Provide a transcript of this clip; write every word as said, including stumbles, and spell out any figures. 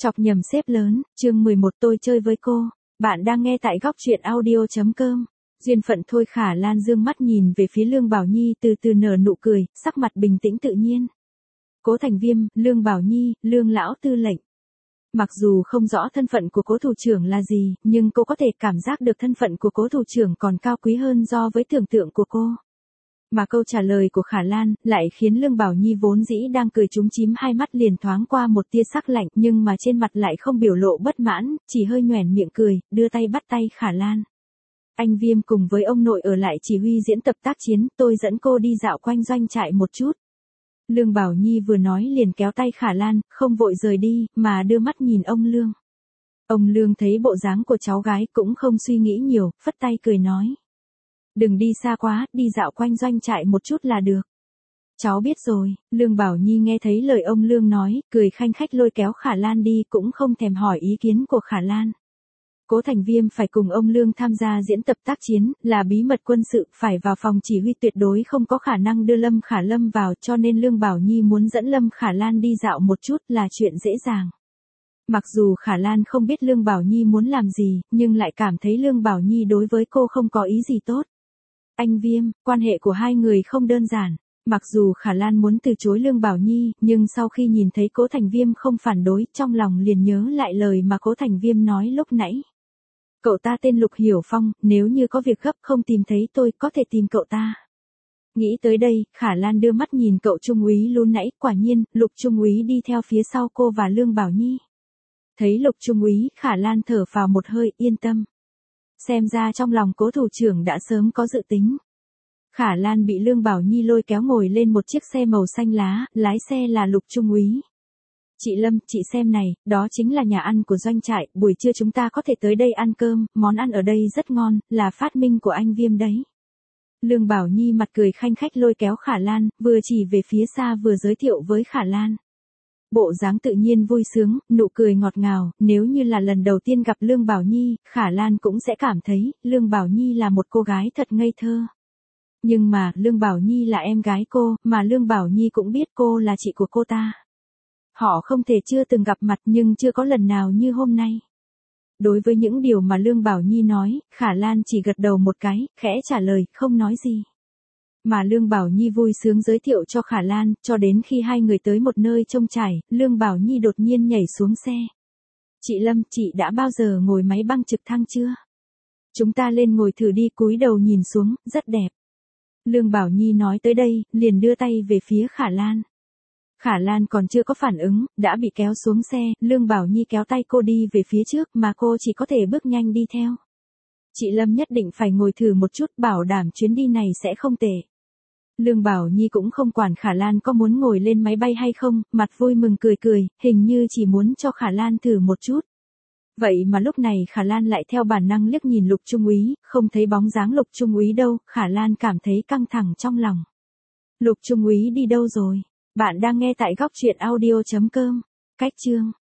Chọc nhầm xếp lớn, chương mười một tôi chơi với cô. Bạn đang nghe tại góc truyện audio.com. Duyên phận thôi. Khả Lan dương mắt nhìn về phía Lương Bảo Nhi, từ từ nở nụ cười, sắc mặt bình tĩnh tự nhiên. Cố Thành Viêm, Lương Bảo Nhi, Lương lão tư lệnh. Mặc dù không rõ thân phận của cố thủ trưởng là gì, nhưng cô có thể cảm giác được thân phận của cố thủ trưởng còn cao quý hơn so với tưởng tượng của cô. Mà câu trả lời của Khả Lan lại khiến Lương Bảo Nhi vốn dĩ đang cười trúng chím hai mắt liền thoáng qua một tia sắc lạnh, nhưng mà trên mặt lại không biểu lộ bất mãn, chỉ hơi nhoẻn miệng cười, đưa tay bắt tay Khả Lan. Anh Viêm cùng với ông nội ở lại chỉ huy diễn tập tác chiến, tôi dẫn cô đi dạo quanh doanh trại một chút. Lương Bảo Nhi vừa nói liền kéo tay Khả Lan, không vội rời đi, mà đưa mắt nhìn ông Lương. Ông Lương thấy bộ dáng của cháu gái cũng không suy nghĩ nhiều, phất tay cười nói. Đừng đi xa quá, đi dạo quanh doanh trại một chút là được. Cháu biết rồi. Lương Bảo Nhi nghe thấy lời ông Lương nói, cười khanh khách lôi kéo Khả Lan đi, cũng không thèm hỏi ý kiến của Khả Lan. Cố Thành Viêm phải cùng ông Lương tham gia diễn tập tác chiến, là bí mật quân sự, phải vào phòng chỉ huy, tuyệt đối không có khả năng đưa Lâm Khả Lâm vào, cho nên Lương Bảo Nhi muốn dẫn Lâm Khả Lan đi dạo một chút là chuyện dễ dàng. Mặc dù Khả Lan không biết Lương Bảo Nhi muốn làm gì, nhưng lại cảm thấy Lương Bảo Nhi đối với cô không có ý gì tốt. Anh Viêm, quan hệ của hai người không đơn giản. Mặc dù Khả Lan muốn từ chối Lương Bảo Nhi, nhưng sau khi nhìn thấy Cố Thành Viêm không phản đối, trong lòng liền nhớ lại lời mà Cố Thành Viêm nói lúc nãy. Cậu ta tên Lục Hiểu Phong, nếu như có việc gấp không tìm thấy tôi, có thể tìm cậu ta. Nghĩ tới đây, Khả Lan đưa mắt nhìn cậu trung úy luôn nãy, quả nhiên, Lục trung úy đi theo phía sau cô và Lương Bảo Nhi. Thấy Lục trung úy, Khả Lan thở phào một hơi, yên tâm. Xem ra trong lòng cố thủ trưởng đã sớm có dự tính. Khả Lan bị Lương Bảo Nhi lôi kéo ngồi lên một chiếc xe màu xanh lá, lái xe là Lục trung úy. Chị Lâm, chị xem này, đó chính là nhà ăn của doanh trại, buổi trưa chúng ta có thể tới đây ăn cơm, món ăn ở đây rất ngon, là phát minh của anh Viêm đấy. Lương Bảo Nhi mặt cười khanh khách lôi kéo Khả Lan, vừa chỉ về phía xa vừa giới thiệu với Khả Lan. Bộ dáng tự nhiên vui sướng, nụ cười ngọt ngào, nếu như là lần đầu tiên gặp Lương Bảo Nhi, Khả Lan cũng sẽ cảm thấy, Lương Bảo Nhi là một cô gái thật ngây thơ. Nhưng mà, Lương Bảo Nhi là em gái cô, mà Lương Bảo Nhi cũng biết cô là chị của cô ta. Họ không thể chưa từng gặp mặt nhưng chưa có lần nào như hôm nay. Đối với những điều mà Lương Bảo Nhi nói, Khả Lan chỉ gật đầu một cái, khẽ trả lời, không nói gì. Mà Lương Bảo Nhi vui sướng giới thiệu cho Khả Lan, cho đến khi hai người tới một nơi trông trải, Lương Bảo Nhi đột nhiên nhảy xuống xe. Chị Lâm, chị đã bao giờ ngồi máy băng trực thăng chưa? Chúng ta lên ngồi thử đi, cúi đầu nhìn xuống, rất đẹp. Lương Bảo Nhi nói tới đây, liền đưa tay về phía Khả Lan. Khả Lan còn chưa có phản ứng, đã bị kéo xuống xe, Lương Bảo Nhi kéo tay cô đi về phía trước mà cô chỉ có thể bước nhanh đi theo. Chị Lâm nhất định phải ngồi thử một chút, bảo đảm chuyến đi này sẽ không tệ. Lương Bảo Nhi cũng không quản Khả Lan có muốn ngồi lên máy bay hay không, mặt vui mừng cười cười, hình như chỉ muốn cho Khả Lan thử một chút. Vậy mà lúc này Khả Lan lại theo bản năng liếc nhìn Lục trung úy, không thấy bóng dáng Lục trung úy đâu, Khả Lan cảm thấy căng thẳng trong lòng. Lục trung úy đi đâu rồi? Bạn đang nghe tại góc truyện audio.com. Cách chương